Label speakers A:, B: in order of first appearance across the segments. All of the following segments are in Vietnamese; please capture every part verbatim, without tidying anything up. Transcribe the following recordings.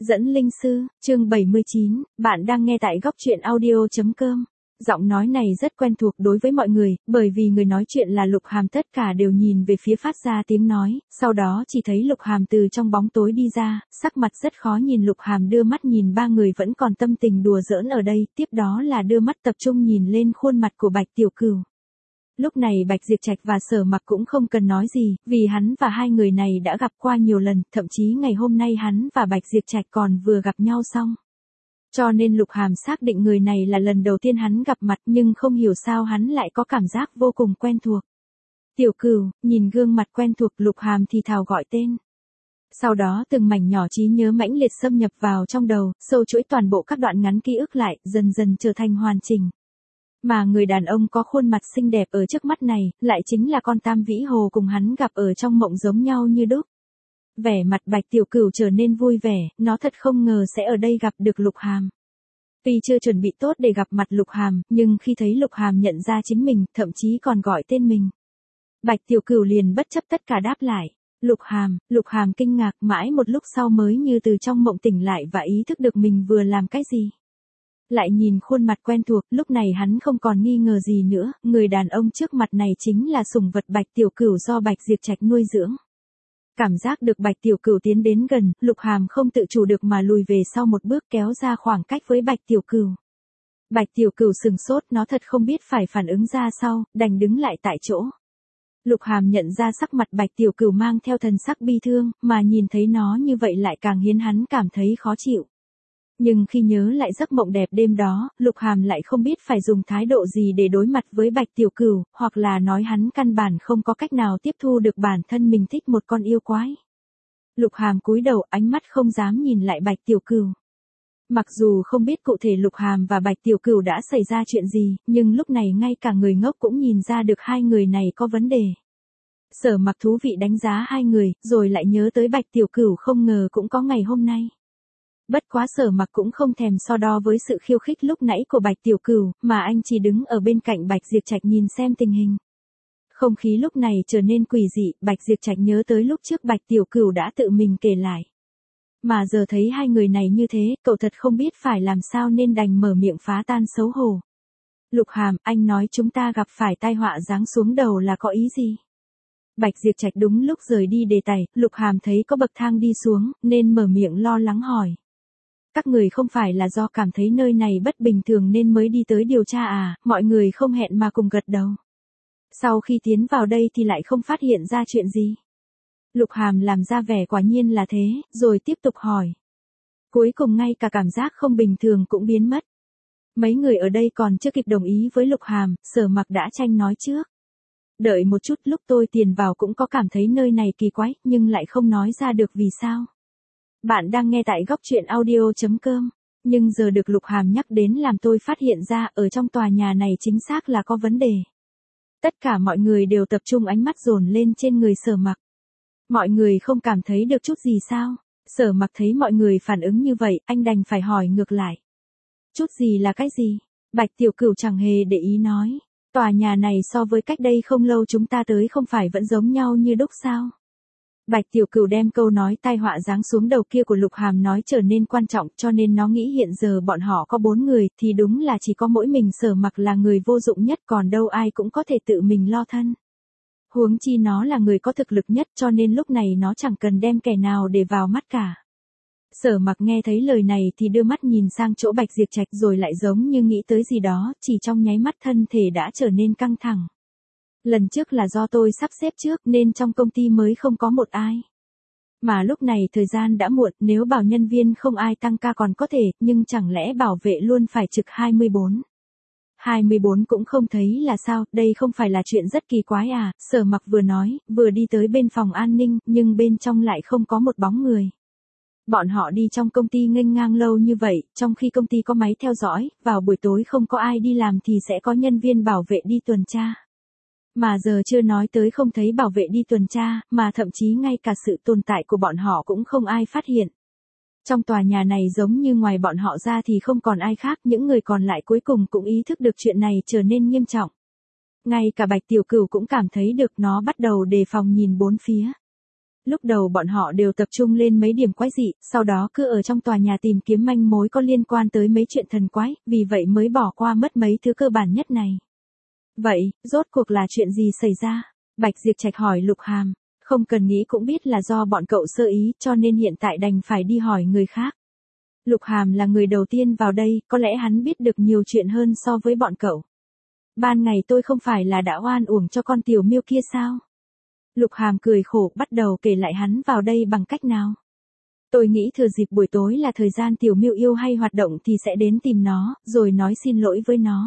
A: Dẫn linh sư, chương bảy mươi chín, bạn đang nghe tại góc truyện audio.com. Giọng nói này rất quen thuộc đối với mọi người, bởi vì người nói chuyện là Lục Hàm, tất cả đều nhìn về phía phát ra tiếng nói, sau đó chỉ thấy Lục Hàm từ trong bóng tối đi ra, sắc mặt rất khó nhìn. Lục Hàm đưa mắt nhìn ba người vẫn còn tâm tình đùa giỡn ở đây, tiếp đó là đưa mắt tập trung nhìn lên khuôn mặt của Bạch Tiểu Cửu. Lúc này Bạch Diệp Trạch và Sở Mặc cũng không cần nói gì, vì hắn và hai người này đã gặp qua nhiều lần, thậm chí ngày hôm nay hắn và Bạch Diệp Trạch còn vừa gặp nhau xong. Cho nên Lục Hàm xác định người này là lần đầu tiên hắn gặp mặt, nhưng không hiểu sao hắn lại có cảm giác vô cùng quen thuộc. Tiểu Cửu, nhìn gương mặt quen thuộc, Lục Hàm thì thào gọi tên. Sau đó từng mảnh nhỏ trí nhớ mãnh liệt xâm nhập vào trong đầu, sâu chuỗi toàn bộ các đoạn ngắn ký ức lại, dần dần trở thành hoàn chỉnh. Mà người đàn ông có khuôn mặt xinh đẹp ở trước mắt này, lại chính là con Tam Vĩ Hồ cùng hắn gặp ở trong mộng giống nhau như đúc. Vẻ mặt Bạch Tiểu Cửu trở nên vui vẻ, nó thật không ngờ sẽ ở đây gặp được Lục Hàm. Tuy chưa chuẩn bị tốt để gặp mặt Lục Hàm, nhưng khi thấy Lục Hàm nhận ra chính mình, thậm chí còn gọi tên mình, Bạch Tiểu Cửu liền bất chấp tất cả đáp lại. Lục Hàm, Lục Hàm kinh ngạc mãi một lúc sau mới như từ trong mộng tỉnh lại và ý thức được mình vừa làm cái gì. Lại nhìn khuôn mặt quen thuộc, lúc này hắn không còn nghi ngờ gì nữa, người đàn ông trước mặt này chính là sủng vật Bạch Tiểu Cửu do Bạch Diệp Trạch nuôi dưỡng. Cảm giác được Bạch Tiểu Cửu tiến đến gần, Lục Hàm không tự chủ được mà lùi về sau một bước, kéo ra khoảng cách với Bạch Tiểu Cửu. Bạch Tiểu Cửu sừng sốt, nó thật không biết phải phản ứng ra sao, đành đứng lại tại chỗ. Lục Hàm nhận ra sắc mặt Bạch Tiểu Cửu mang theo thần sắc bi thương, mà nhìn thấy nó như vậy lại càng khiến hắn cảm thấy khó chịu. Nhưng khi nhớ lại giấc mộng đẹp đêm đó, Lục Hàm lại không biết phải dùng thái độ gì để đối mặt với Bạch Tiểu Cửu, hoặc là nói hắn căn bản không có cách nào tiếp thu được bản thân mình thích một con yêu quái. Lục Hàm cúi đầu, ánh mắt không dám nhìn lại Bạch Tiểu Cửu. Mặc dù không biết cụ thể Lục Hàm và Bạch Tiểu Cửu đã xảy ra chuyện gì, nhưng lúc này ngay cả người ngốc cũng nhìn ra được hai người này có vấn đề. Sở Mặc thú vị đánh giá hai người, rồi lại nhớ tới Bạch Tiểu Cửu, không ngờ cũng có ngày hôm nay. Bất quá Sở Mặc cũng không thèm so đo với sự khiêu khích lúc nãy của Bạch Tiểu Cửu, mà anh chỉ đứng ở bên cạnh Bạch Diệp Trạch nhìn xem tình hình. Không khí lúc này trở nên quỷ dị, Bạch Diệp Trạch nhớ tới lúc trước Bạch Tiểu Cửu đã tự mình kể lại. Mà giờ thấy hai người này như thế, cậu thật không biết phải làm sao nên đành mở miệng phá tan xấu hổ. Lục Hàm, anh nói chúng ta gặp phải tai họa giáng xuống đầu là có ý gì? Bạch Diệp Trạch đúng lúc rời đi đề tài, Lục Hàm thấy có bậc thang đi xuống, nên mở miệng lo lắng hỏi. Các người không phải là do cảm thấy nơi này bất bình thường nên mới đi tới điều tra à? Mọi người không hẹn mà cùng gật đầu. Sau khi tiến vào đây thì lại không phát hiện ra chuyện gì. Lục Hàm làm ra vẻ quả nhiên là thế, rồi tiếp tục hỏi. Cuối cùng ngay cả cảm giác không bình thường cũng biến mất. Mấy người ở đây còn chưa kịp đồng ý với Lục Hàm, Sở Mặc đã tranh nói trước. Đợi một chút, lúc tôi tiền vào cũng có cảm thấy nơi này kỳ quái, nhưng lại không nói ra được vì sao. Bạn đang nghe tại góc truyện audio.com, nhưng giờ được Lục Hàm nhắc đến làm tôi phát hiện ra ở trong tòa nhà này chính xác là có vấn đề. Tất cả mọi người đều tập trung ánh mắt dồn lên trên người Sở Mặc. Mọi người không cảm thấy được chút gì sao? Sở Mặc thấy mọi người phản ứng như vậy, anh đành phải hỏi ngược lại. Chút gì là cái gì? Bạch Tiểu Cửu chẳng hề để ý nói. Tòa nhà này so với cách đây không lâu chúng ta tới không phải vẫn giống nhau như đúc sao? Bạch Tiểu Cửu đem câu nói tai họa giáng xuống đầu kia của Lục Hàm nói trở nên quan trọng, cho nên nó nghĩ hiện giờ bọn họ có bốn người thì đúng là chỉ có mỗi mình Sở Mặc là người vô dụng nhất, còn đâu ai cũng có thể tự mình lo thân. Huống chi nó là người có thực lực nhất, cho nên lúc này nó chẳng cần đem kẻ nào để vào mắt cả. Sở Mặc nghe thấy lời này thì đưa mắt nhìn sang chỗ Bạch Diệp Trạch, rồi lại giống như nghĩ tới gì đó, chỉ trong nháy mắt thân thể đã trở nên căng thẳng. Lần trước là do tôi sắp xếp trước nên trong công ty mới không có một ai. Mà lúc này thời gian đã muộn, nếu bảo nhân viên không ai tăng ca còn có thể, nhưng chẳng lẽ bảo vệ luôn phải trực hai mươi bốn. hai mươi bốn cũng không thấy là sao, đây không phải là chuyện rất kỳ quái à? Sở Mặc vừa nói, vừa đi tới bên phòng an ninh, nhưng bên trong lại không có một bóng người. Bọn họ đi trong công ty nghênh ngang lâu như vậy, trong khi công ty có máy theo dõi, vào buổi tối không có ai đi làm thì sẽ có nhân viên bảo vệ đi tuần tra. Mà giờ chưa nói tới không thấy bảo vệ đi tuần tra, mà thậm chí ngay cả sự tồn tại của bọn họ cũng không ai phát hiện. Trong tòa nhà này giống như ngoài bọn họ ra thì không còn ai khác, những người còn lại cuối cùng cũng ý thức được chuyện này trở nên nghiêm trọng. Ngay cả Bạch Tiểu Cửu cũng cảm thấy được, nó bắt đầu đề phòng nhìn bốn phía. Lúc đầu bọn họ đều tập trung lên mấy điểm quái dị, sau đó cứ ở trong tòa nhà tìm kiếm manh mối có liên quan tới mấy chuyện thần quái, vì vậy mới bỏ qua mất mấy thứ cơ bản nhất này. Vậy, rốt cuộc là chuyện gì xảy ra? Bạch Diệp Trạch hỏi Lục Hàm. Không cần nghĩ cũng biết là do bọn cậu sơ ý, cho nên hiện tại đành phải đi hỏi người khác. Lục Hàm là người đầu tiên vào đây, có lẽ hắn biết được nhiều chuyện hơn so với bọn cậu. Ban ngày tôi không phải là đã oan uổng cho con tiểu miêu kia sao? Lục Hàm cười khổ, bắt đầu kể lại hắn vào đây bằng cách nào. Tôi nghĩ thừa dịp buổi tối là thời gian tiểu miêu yêu hay hoạt động thì sẽ đến tìm nó, rồi nói xin lỗi với nó.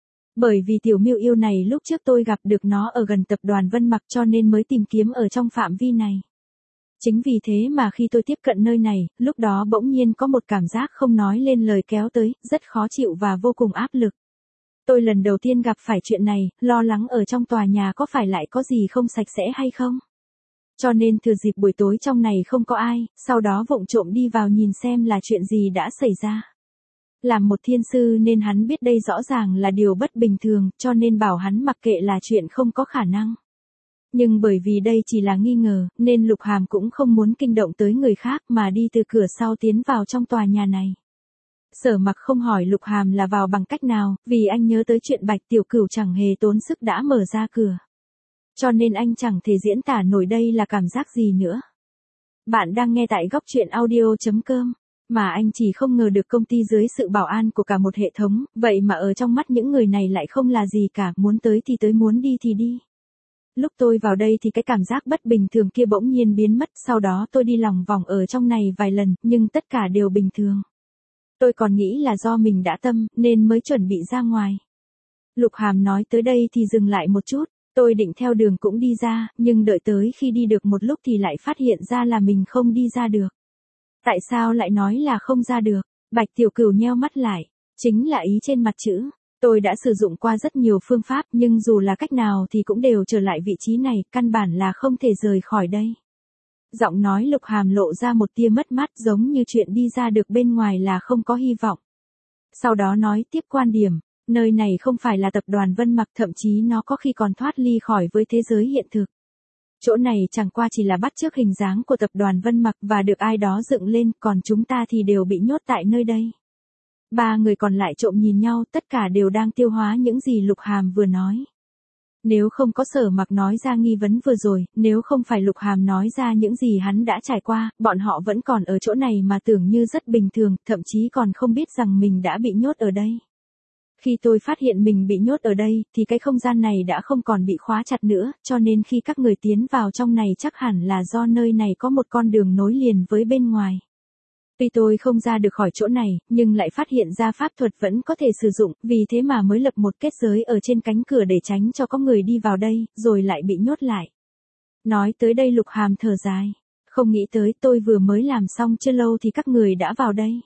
A: Bởi vì tiểu miêu yêu này lúc trước tôi gặp được nó ở gần tập đoàn Vân Mặc cho nên mới tìm kiếm ở trong phạm vi này. Chính vì thế mà khi tôi tiếp cận nơi này, lúc đó bỗng nhiên có một cảm giác không nói lên lời kéo tới, rất khó chịu và vô cùng áp lực. Tôi lần đầu tiên gặp phải chuyện này, lo lắng ở trong tòa nhà có phải lại có gì không sạch sẽ hay không. Cho nên thừa dịp buổi tối trong này không có ai, sau đó vụng trộm đi vào nhìn xem là chuyện gì đã xảy ra. Làm một thiên sư nên hắn biết đây rõ ràng là điều bất bình thường, cho nên bảo hắn mặc kệ là chuyện không có khả năng. Nhưng bởi vì đây chỉ là nghi ngờ, nên Lục Hàm cũng không muốn kinh động tới người khác mà đi từ cửa sau tiến vào trong tòa nhà này. Sở Mặc không hỏi Lục Hàm là vào bằng cách nào, vì anh nhớ tới chuyện Bạch Tiểu Cửu chẳng hề tốn sức đã mở ra cửa. Cho nên anh chẳng thể diễn tả nổi đây là cảm giác gì nữa. Bạn đang nghe tại góc truyện audio chấm com. Mà anh chỉ không ngờ được công ty dưới sự bảo an của cả một hệ thống, vậy mà ở trong mắt những người này lại không là gì cả, muốn tới thì tới, muốn đi thì đi. Lúc tôi vào đây thì cái cảm giác bất bình thường kia bỗng nhiên biến mất, sau đó tôi đi lòng vòng ở trong này vài lần, nhưng tất cả đều bình thường. Tôi còn nghĩ là do mình đã tâm, nên mới chuẩn bị ra ngoài. Lục Hàm nói tới đây thì dừng lại một chút, tôi định theo đường cũng đi ra, nhưng đợi tới khi đi được một lúc thì lại phát hiện ra là mình không đi ra được. Tại sao lại nói là không ra được? Bạch Tiểu Cửu nheo mắt lại, chính là ý trên mặt chữ. Tôi đã sử dụng qua rất nhiều phương pháp nhưng dù là cách nào thì cũng đều trở lại vị trí này, căn bản là không thể rời khỏi đây. Giọng nói Lục Hàm lộ ra một tia mất mát, giống như chuyện đi ra được bên ngoài là không có hy vọng. Sau đó nói tiếp quan điểm, nơi này không phải là tập đoàn Vân Mặc, thậm chí nó có khi còn thoát ly khỏi với thế giới hiện thực. Chỗ này chẳng qua chỉ là bắt chước hình dáng của tập đoàn Vân Mặc và được ai đó dựng lên, còn chúng ta thì đều bị nhốt tại nơi đây. Ba người còn lại trộm nhìn nhau, tất cả đều đang tiêu hóa những gì Lục Hàm vừa nói. Nếu không có Sở Mặc nói ra nghi vấn vừa rồi, nếu không phải Lục Hàm nói ra những gì hắn đã trải qua, bọn họ vẫn còn ở chỗ này mà tưởng như rất bình thường, thậm chí còn không biết rằng mình đã bị nhốt ở đây. Khi tôi phát hiện mình bị nhốt ở đây, thì cái không gian này đã không còn bị khóa chặt nữa, cho nên khi các người tiến vào trong này chắc hẳn là do nơi này có một con đường nối liền với bên ngoài. Tuy tôi không ra được khỏi chỗ này, nhưng lại phát hiện ra pháp thuật vẫn có thể sử dụng, vì thế mà mới lập một kết giới ở trên cánh cửa để tránh cho có người đi vào đây, rồi lại bị nhốt lại. Nói tới đây Lục Hàm thở dài. Không nghĩ tới tôi vừa mới làm xong chưa lâu thì các người đã vào đây.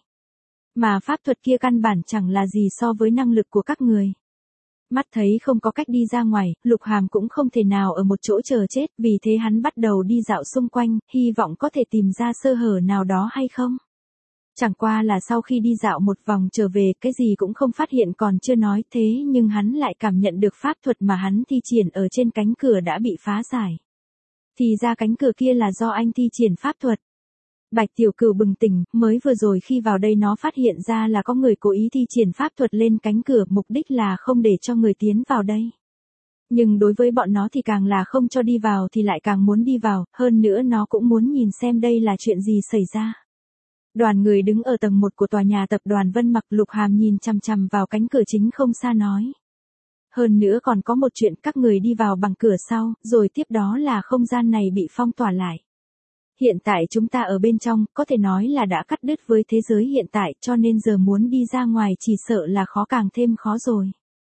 A: Mà pháp thuật kia căn bản chẳng là gì so với năng lực của các người. Mắt thấy không có cách đi ra ngoài, Lục Hàm cũng không thể nào ở một chỗ chờ chết, vì thế hắn bắt đầu đi dạo xung quanh, hy vọng có thể tìm ra sơ hở nào đó hay không. Chẳng qua là sau khi đi dạo một vòng trở về, cái gì cũng không phát hiện, còn chưa nói thế nhưng hắn lại cảm nhận được pháp thuật mà hắn thi triển ở trên cánh cửa đã bị phá giải. Thì ra cánh cửa kia là do anh thi triển pháp thuật. Bạch Tiểu Cửu bừng tỉnh, mới vừa rồi khi vào đây nó phát hiện ra là có người cố ý thi triển pháp thuật lên cánh cửa, mục đích là không để cho người tiến vào đây. Nhưng đối với bọn nó thì càng là không cho đi vào thì lại càng muốn đi vào, hơn nữa nó cũng muốn nhìn xem đây là chuyện gì xảy ra. Đoàn người đứng ở tầng một của tòa nhà tập đoàn Vân Mặc, Lục Hàm nhìn chằm chằm vào cánh cửa chính không xa nói. Hơn nữa còn có một chuyện, các người đi vào bằng cửa sau, rồi tiếp đó là không gian này bị phong tỏa lại. Hiện tại chúng ta ở bên trong, có thể nói là đã cắt đứt với thế giới hiện tại, cho nên giờ muốn đi ra ngoài chỉ sợ là khó càng thêm khó rồi.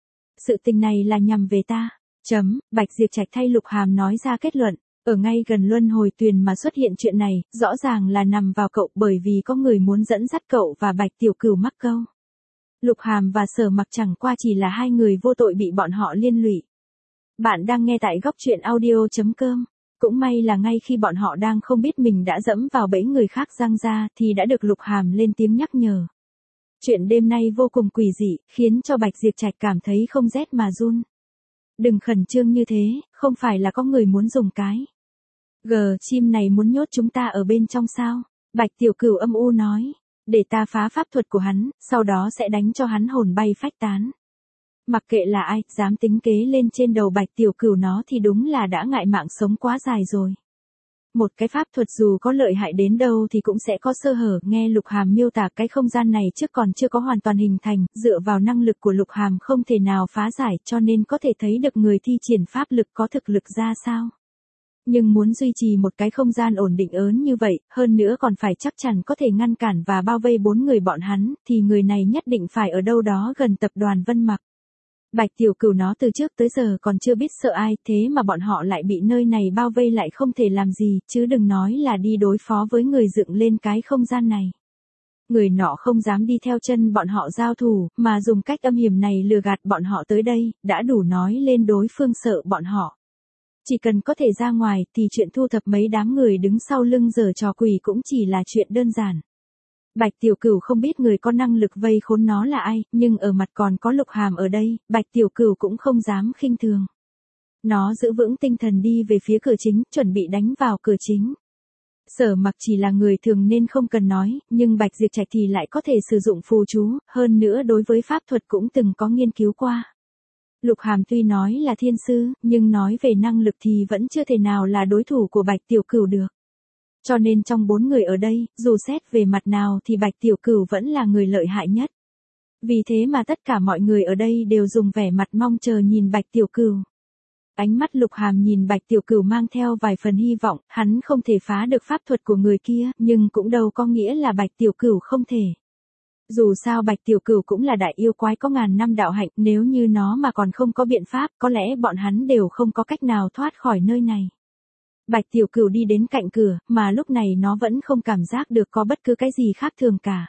A: Sự tình này là nhằm về ta. Chấm, Bạch Diệp Trạch thay Lục Hàm nói ra kết luận. Ở ngay gần luân hồi tuyền mà xuất hiện chuyện này, rõ ràng là nằm vào cậu, bởi vì có người muốn dẫn dắt cậu và Bạch Tiểu Cửu mắc câu. Lục Hàm và Sở Mặc chẳng qua chỉ là hai người vô tội bị bọn họ liên lụy. Bạn đang nghe tại góc truyện audio chấm com. Cũng may là ngay khi bọn họ đang không biết mình đã dẫm vào bẫy người khác giăng ra thì đã được Lục Hàm lên tiếng nhắc nhở. Chuyện đêm nay vô cùng quỷ dị, khiến cho Bạch Diệp Trạch cảm thấy không rét mà run. Đừng khẩn trương như thế, không phải là có người muốn dùng cái Gờ, chim này muốn nhốt chúng ta ở bên trong sao? Bạch Tiểu Cửu âm u nói. Để ta phá pháp thuật của hắn, sau đó sẽ đánh cho hắn hồn bay phách tán. Mặc kệ là ai, dám tính kế lên trên đầu Bạch Tiểu Cửu nó thì đúng là đã ngại mạng sống quá dài rồi. Một cái pháp thuật dù có lợi hại đến đâu thì cũng sẽ có sơ hở, nghe Lục Hàm miêu tả cái không gian này trước còn chưa có hoàn toàn hình thành, dựa vào năng lực của Lục Hàm không thể nào phá giải cho nên có thể thấy được người thi triển pháp lực có thực lực ra sao. Nhưng muốn duy trì một cái không gian ổn định ớn như vậy, hơn nữa còn phải chắc chắn có thể ngăn cản và bao vây bốn người bọn hắn, thì người này nhất định phải ở đâu đó gần tập đoàn Vân Mặc. Bạch Tiểu Cửu nó từ trước tới giờ còn chưa biết sợ ai, thế mà bọn họ lại bị nơi này bao vây lại không thể làm gì, chứ đừng nói là đi đối phó với người dựng lên cái không gian này. Người nọ không dám đi theo chân bọn họ giao thủ, mà dùng cách âm hiểm này lừa gạt bọn họ tới đây, đã đủ nói lên đối phương sợ bọn họ. Chỉ cần có thể ra ngoài thì chuyện thu thập mấy đám người đứng sau lưng giở trò quỷ cũng chỉ là chuyện đơn giản. Bạch Tiểu Cửu không biết người có năng lực vây khốn nó là ai, nhưng ở mặt còn có Lục Hàm ở đây, Bạch Tiểu Cửu cũng không dám khinh thường. Nó giữ vững tinh thần đi về phía cửa chính, chuẩn bị đánh vào cửa chính. Sở Mặc chỉ là người thường nên không cần nói, nhưng Bạch Diệp Trạch thì lại có thể sử dụng phù chú, hơn nữa đối với pháp thuật cũng từng có nghiên cứu qua. Lục Hàm tuy nói là thiên sư, nhưng nói về năng lực thì vẫn chưa thể nào là đối thủ của Bạch Tiểu Cửu được. Cho nên trong bốn người ở đây, dù xét về mặt nào thì Bạch Tiểu Cửu vẫn là người lợi hại nhất. Vì thế mà tất cả mọi người ở đây đều dùng vẻ mặt mong chờ nhìn Bạch Tiểu Cửu. Ánh mắt Lục Hàm nhìn Bạch Tiểu Cửu mang theo vài phần hy vọng, hắn không thể phá được pháp thuật của người kia, nhưng cũng đâu có nghĩa là Bạch Tiểu Cửu không thể. Dù sao Bạch Tiểu Cửu cũng là đại yêu quái có ngàn năm đạo hạnh, nếu như nó mà còn không có biện pháp, có lẽ bọn hắn đều không có cách nào thoát khỏi nơi này. Bạch Tiểu Cửu đi đến cạnh cửa, mà lúc này nó vẫn không cảm giác được có bất cứ cái gì khác thường cả.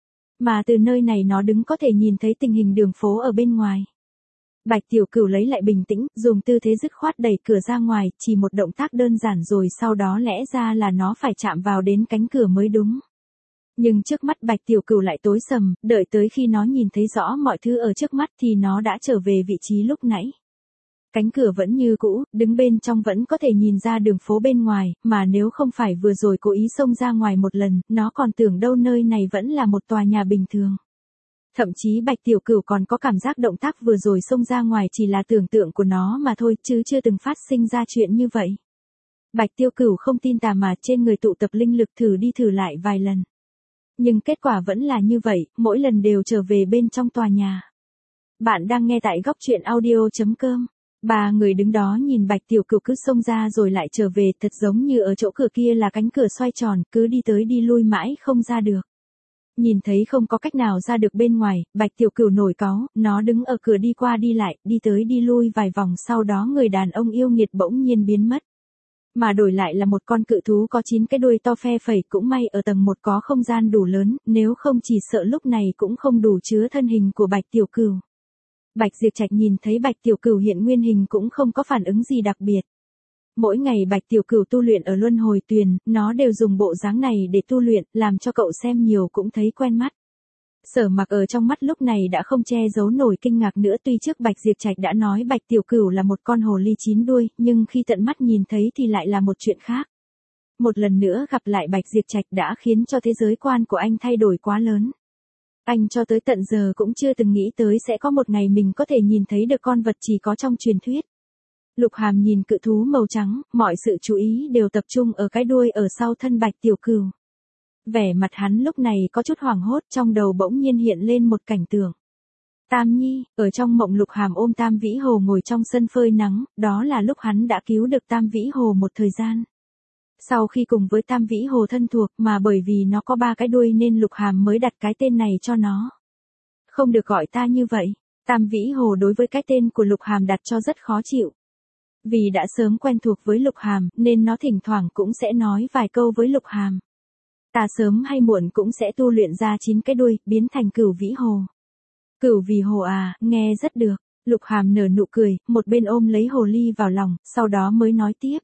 A: Mà từ nơi này nó đứng có thể nhìn thấy tình hình đường phố ở bên ngoài. Bạch Tiểu Cửu lấy lại bình tĩnh, dùng tư thế dứt khoát đẩy cửa ra ngoài, chỉ một động tác đơn giản rồi sau đó lẽ ra là nó phải chạm vào đến cánh cửa mới đúng. Nhưng trước mắt Bạch Tiểu Cửu lại tối sầm, đợi tới khi nó nhìn thấy rõ mọi thứ ở trước mắt thì nó đã trở về vị trí lúc nãy. Cánh cửa vẫn như cũ, đứng bên trong vẫn có thể nhìn ra đường phố bên ngoài, mà nếu không phải vừa rồi cố ý xông ra ngoài một lần, nó còn tưởng đâu nơi này vẫn là một tòa nhà bình thường. Thậm chí Bạch Tiểu Cửu còn có cảm giác động tác vừa rồi xông ra ngoài chỉ là tưởng tượng của nó mà thôi, chứ chưa từng phát sinh ra chuyện như vậy. Bạch Tiểu Cửu không tin tà mà trên người tụ tập linh lực thử đi thử lại vài lần. Nhưng kết quả vẫn là như vậy, mỗi lần đều trở về bên trong tòa nhà. Bạn đang nghe tại góc truyện audio chấm com. Ba người đứng đó nhìn Bạch Tiểu Cửu cứ xông ra rồi lại trở về, thật giống như ở chỗ cửa kia là cánh cửa xoay tròn, cứ đi tới đi lui mãi không ra được. Nhìn thấy không có cách nào ra được bên ngoài, Bạch Tiểu Cửu nổi cáu, nó đứng ở cửa đi qua đi lại, đi tới đi lui vài vòng, sau đó người đàn ông yêu nghiệt bỗng nhiên biến mất. Mà đổi lại là một con cự thú có chín cái đuôi to phe phẩy, cũng may ở tầng một có không gian đủ lớn, nếu không chỉ sợ lúc này cũng không đủ chứa thân hình của Bạch Tiểu Cửu. Bạch Diệp Trạch nhìn thấy Bạch Tiểu Cửu hiện nguyên hình cũng không có phản ứng gì đặc biệt. Mỗi ngày Bạch Tiểu Cửu tu luyện ở Luân Hồi Tuyền, nó đều dùng bộ dáng này để tu luyện, làm cho cậu xem nhiều cũng thấy quen mắt. Sở Mặc ở trong mắt lúc này đã không che giấu nổi kinh ngạc nữa, tuy trước Bạch Diệp Trạch đã nói Bạch Tiểu Cửu là một con hồ ly chín đuôi, nhưng khi tận mắt nhìn thấy thì lại là một chuyện khác. Một lần nữa gặp lại Bạch Diệp Trạch đã khiến cho thế giới quan của anh thay đổi quá lớn. Anh cho tới tận giờ cũng chưa từng nghĩ tới sẽ có một ngày mình có thể nhìn thấy được con vật chỉ có trong truyền thuyết. Lục Hàm nhìn cự thú màu trắng, mọi sự chú ý đều tập trung ở cái đuôi ở sau thân Bạch Tiểu Cửu. Vẻ mặt hắn lúc này có chút hoảng hốt, trong đầu bỗng nhiên hiện lên một cảnh tượng. Tam Nhi, ở trong mộng Lục Hàm ôm Tam Vĩ Hồ ngồi trong sân phơi nắng, đó là lúc hắn đã cứu được Tam Vĩ Hồ một thời gian. Sau khi cùng với Tam Vĩ Hồ thân thuộc mà bởi vì nó có ba cái đuôi nên Lục Hàm mới đặt cái tên này cho nó. Không được gọi ta như vậy, Tam Vĩ Hồ đối với cái tên của Lục Hàm đặt cho rất khó chịu. Vì đã sớm quen thuộc với Lục Hàm nên nó thỉnh thoảng cũng sẽ nói vài câu với Lục Hàm. Ta sớm hay muộn cũng sẽ tu luyện ra chín cái đuôi, biến thành Cửu Vĩ Hồ. Cửu Vĩ Hồ à, nghe rất được. Lục Hàm nở nụ cười, một bên ôm lấy hồ ly vào lòng, sau đó mới nói tiếp.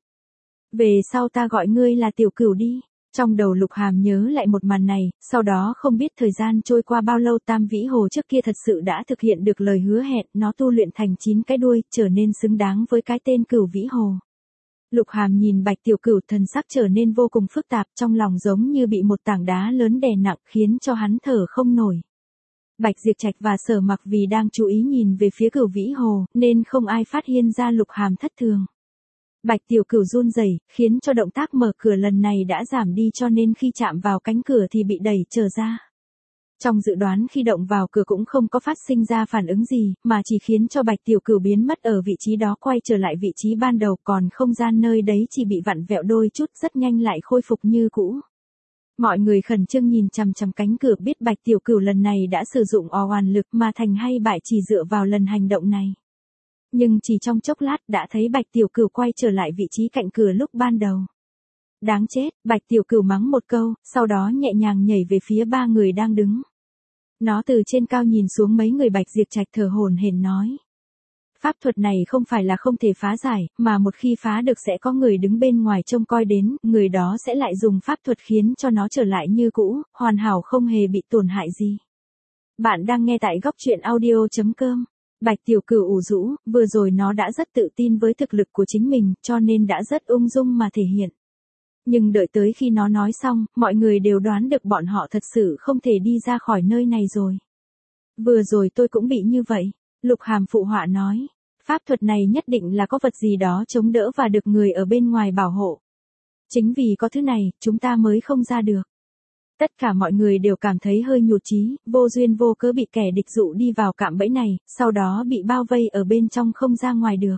A: Về sau ta gọi ngươi là Tiểu Cửu đi. Trong đầu Lục Hàm nhớ lại một màn này, sau đó không biết thời gian trôi qua bao lâu Tam Vĩ Hồ trước kia thật sự đã thực hiện được lời hứa hẹn, nó tu luyện thành chín cái đuôi, trở nên xứng đáng với cái tên Cửu Vĩ Hồ. Lục Hàm nhìn Bạch Tiểu Cửu, thần sắc trở nên vô cùng phức tạp, trong lòng giống như bị một tảng đá lớn đè nặng, khiến cho hắn thở không nổi. Bạch Diệp Trạch và Sở Mặc vì đang chú ý nhìn về phía Cửu Vĩ Hồ, nên không ai phát hiện ra Lục Hàm thất thường. Bạch Tiểu Cửu run rẩy, khiến cho động tác mở cửa lần này đã giảm đi, cho nên khi chạm vào cánh cửa thì bị đẩy trở ra. Trong dự đoán khi động vào cửa cũng không có phát sinh ra phản ứng gì, mà chỉ khiến cho Bạch Tiểu Cửu biến mất ở vị trí đó, quay trở lại vị trí ban đầu, còn không gian nơi đấy chỉ bị vặn vẹo đôi chút, rất nhanh lại khôi phục như cũ. Mọi người khẩn trương nhìn chằm chằm cánh cửa, biết Bạch Tiểu Cửu lần này đã sử dụng o oàn lực, mà thành hay bại chỉ dựa vào lần hành động này. Nhưng chỉ trong chốc lát đã thấy Bạch Tiểu Cửu quay trở lại vị trí cạnh cửa lúc ban đầu. Đáng chết, Bạch Tiểu Cửu mắng một câu, sau đó nhẹ nhàng nhảy về phía ba người đang đứng. Nó từ trên cao nhìn xuống mấy người. Bạch Diệp Trạch thở hổn hển nói. Pháp thuật này không phải là không thể phá giải, mà một khi phá được sẽ có người đứng bên ngoài trông coi đến, người đó sẽ lại dùng pháp thuật khiến cho nó trở lại như cũ, hoàn hảo không hề bị tổn hại gì. Bạn đang nghe tại góc truyện audio chấm com. Bạch Tiểu Cửu ủ rũ, vừa rồi nó đã rất tự tin với thực lực của chính mình, cho nên đã rất ung dung mà thể hiện. Nhưng đợi tới khi nó nói xong, mọi người đều đoán được bọn họ thật sự không thể đi ra khỏi nơi này rồi. Vừa rồi tôi cũng bị như vậy. Lục Hàm phụ họa nói. Pháp thuật này nhất định là có vật gì đó chống đỡ và được người ở bên ngoài bảo hộ. Chính vì có thứ này, chúng ta mới không ra được. Tất cả mọi người đều cảm thấy hơi nhụt chí, vô duyên vô cớ bị kẻ địch dụ đi vào cạm bẫy này, sau đó bị bao vây ở bên trong không ra ngoài được.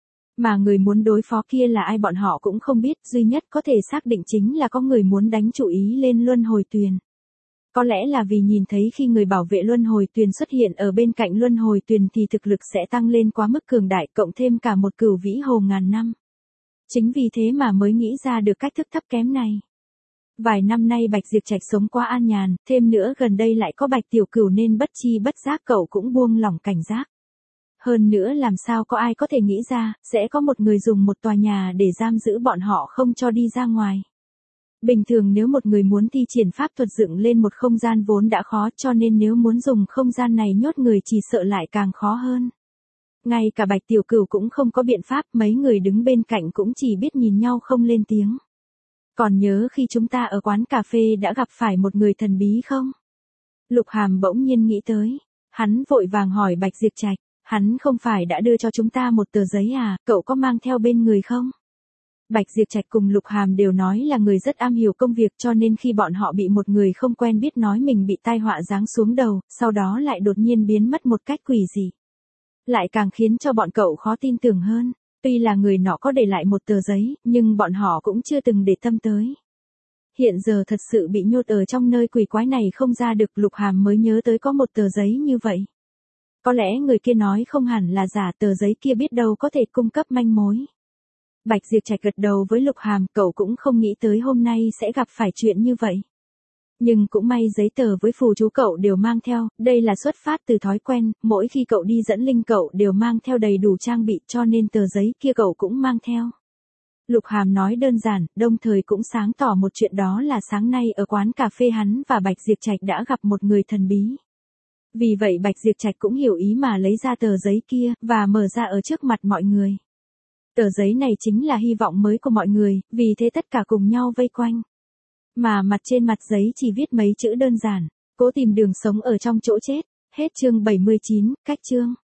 A: Mà người muốn đối phó kia là ai bọn họ cũng không biết, duy nhất có thể xác định chính là có người muốn đánh chủ ý lên luân hồi tuyền. Có lẽ là vì nhìn thấy khi người bảo vệ luân hồi tuyền xuất hiện ở bên cạnh luân hồi tuyền thì thực lực sẽ tăng lên quá mức cường đại, cộng thêm cả một Cửu Vĩ Hồ ngàn năm. Chính vì thế mà mới nghĩ ra được cách thức thấp kém này. Vài năm nay Bạch Diệp Trạch sống quá an nhàn, thêm nữa gần đây lại có Bạch Tiểu Cửu nên bất chi bất giác cậu cũng buông lỏng cảnh giác. Hơn nữa làm sao có ai có thể nghĩ ra, sẽ có một người dùng một tòa nhà để giam giữ bọn họ không cho đi ra ngoài. Bình thường nếu một người muốn thi triển pháp thuật dựng lên một không gian vốn đã khó, cho nên nếu muốn dùng không gian này nhốt người chỉ sợ lại càng khó hơn. Ngay cả Bạch Tiểu Cửu cũng không có biện pháp, mấy người đứng bên cạnh cũng chỉ biết nhìn nhau không lên tiếng. Còn nhớ khi chúng ta ở quán cà phê đã gặp phải một người thần bí không? Lục Hàm bỗng nhiên nghĩ tới. Hắn vội vàng hỏi Bạch Diệp Trạch. Hắn không phải đã đưa cho chúng ta một tờ giấy à, cậu có mang theo bên người không? Bạch Diệp Trạch cùng Lục Hàm đều nói là người rất am hiểu công việc, cho nên khi bọn họ bị một người không quen biết nói mình bị tai họa giáng xuống đầu, sau đó lại đột nhiên biến mất một cách quỷ dị. Lại càng khiến cho bọn cậu khó tin tưởng hơn. Tuy là người nọ có để lại một tờ giấy, nhưng bọn họ cũng chưa từng để tâm tới. Hiện giờ thật sự bị nhốt ở trong nơi quỷ quái này không ra được, Lục Hàm mới nhớ tới có một tờ giấy như vậy. Có lẽ người kia nói không hẳn là giả, tờ giấy kia biết đâu có thể cung cấp manh mối. Bạch Diệp Trạch gật đầu với Lục Hàm, cậu cũng không nghĩ tới hôm nay sẽ gặp phải chuyện như vậy. Nhưng cũng may giấy tờ với phù chú cậu đều mang theo, đây là xuất phát từ thói quen, mỗi khi cậu đi dẫn linh cậu đều mang theo đầy đủ trang bị, cho nên tờ giấy kia cậu cũng mang theo. Lục Hàm nói đơn giản, đồng thời cũng sáng tỏ một chuyện, đó là sáng nay ở quán cà phê hắn và Bạch Diệp Trạch đã gặp một người thần bí. Vì vậy Bạch Diệp Trạch cũng hiểu ý mà lấy ra tờ giấy kia, và mở ra ở trước mặt mọi người. Tờ giấy này chính là hy vọng mới của mọi người, vì thế tất cả cùng nhau vây quanh. Mà mặt trên mặt giấy chỉ viết mấy chữ đơn giản, cố tìm đường sống ở trong chỗ chết. Hết chương bảy mươi chín, cách chương.